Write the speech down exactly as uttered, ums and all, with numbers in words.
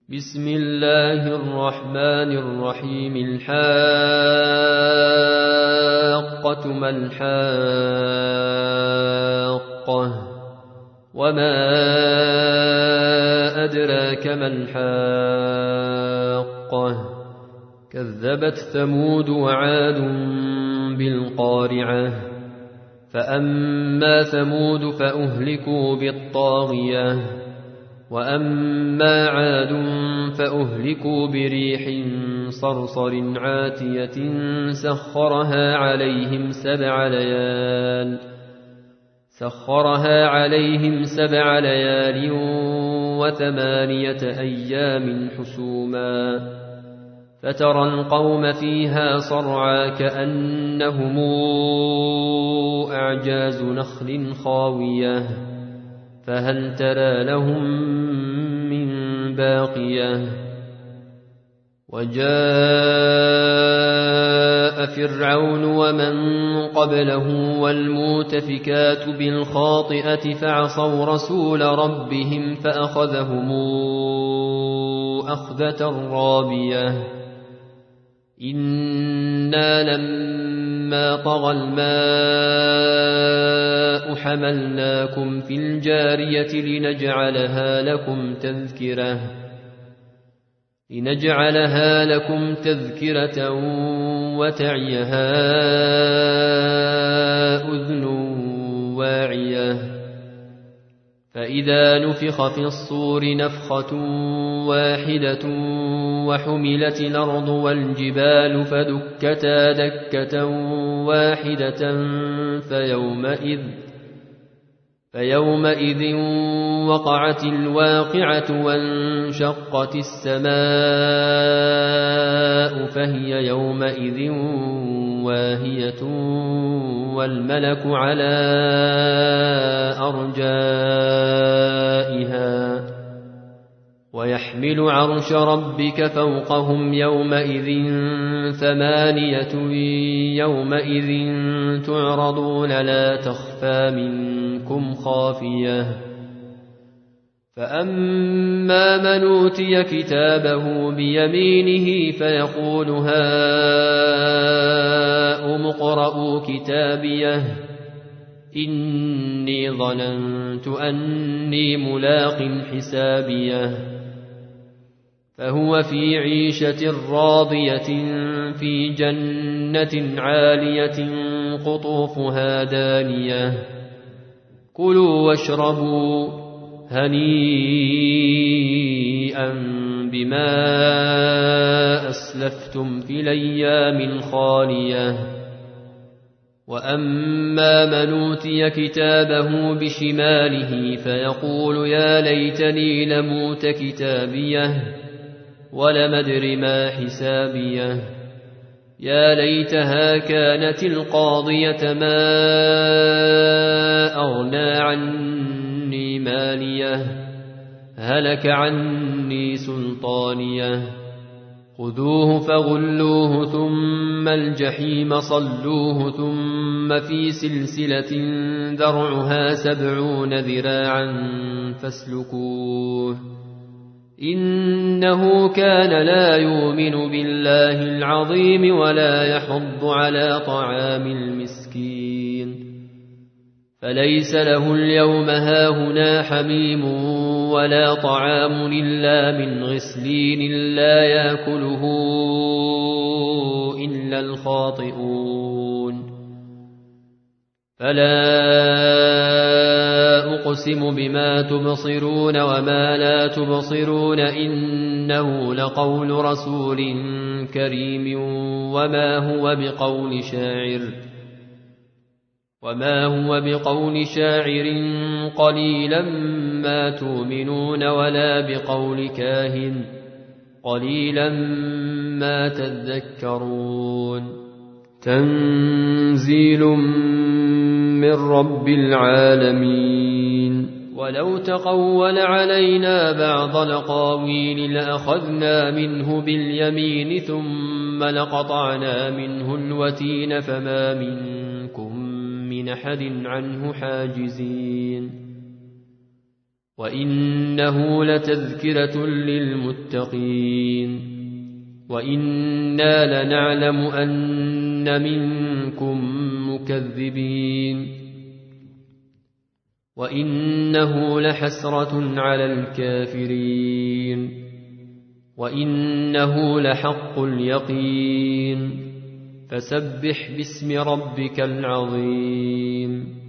بسم الله الرحمن الرحيم. الحاقة ما الحاقة وما أدراك ما الحاقة كذبت ثمود وعاد بالقارعة فأما ثمود فأهلكوا بالطاغية وأما عاد فأهلكوا بريح صرصر عاتية سخرها عليهم سبع ليال سخرها عليهم سبع ليال وثمانية أيام حسوما فترى القوم فيها صرعى كأنهم أعجاز نخل خاوية فهل ترى لهم من باقية وجاء فرعون ومن قبله والمؤتفكات بالخاطئة فعصوا رسول ربهم فأخذهم أخذة رابية إنا لما طغى الماء حملناكم في الجارية لنجعلها لكم تذكرة لنجعلها لكم تذكرة وتعيها أذن واعية فإذا نفخ في الصور نفخة واحدة وحملت الأرض والجبال فدكتا دكة واحدة فيومئذ فيومئذ وقعت الواقعة وانشقت السماء فهي يومئذ واهية والملك على أرجائها ويحمل عرش ربك فوقهم يومئذ ثمانية يومئذ تعرضون لا تخفى منكم خافية فأما من أوتي كتابه بيمينه فيقول هاؤم اقرءوا كتابيه إني ظننت أني ملاق حسابيه فهو في عيشة راضية في جنة عالية قطوفها دانية كلوا واشربوا هنيئا بما أسلفتم في الأيام الخالية وأما من أوتي كتابه بشماله فيقول يا ليتني لموت كتابيه ولم أدر ما حسابيه يا ليتها كانت القاضية ما أغنى عني ماليه هلك عني سلطانيه خذوه فغلوه ثم الجحيم صلوه ثم في سلسلة ذرعها سبعون ذراعا فاسلكوه إنه كان لا يؤمن بالله العظيم ولا يحض على طعام المسكين فليس له اليوم هاهنا حميم ولا طعام إلا من غسلين لا يأكله إلا الخاطئون فلا أقسم بما تبصرون وما لا تبصرون إنه لقول رسول كريم وما هو بقول شاعر وما هو بقول شاعر قليلا ما تؤمنون ولا بقول كاهن قليلا ما تذكرون تنزيل من رب العالمين ولو تقول علينا بعض الأقاويل لأخذنا منه باليمين ثم لقطعنا منه الوتين فما منكم من أحد عنه حاجزين وإنه لتذكرة للمتقين وإنا لنعلم أن منكم مكذبين وإنه لحسرة على الكافرين وإنه لحق اليقين فسبح باسم ربك العظيم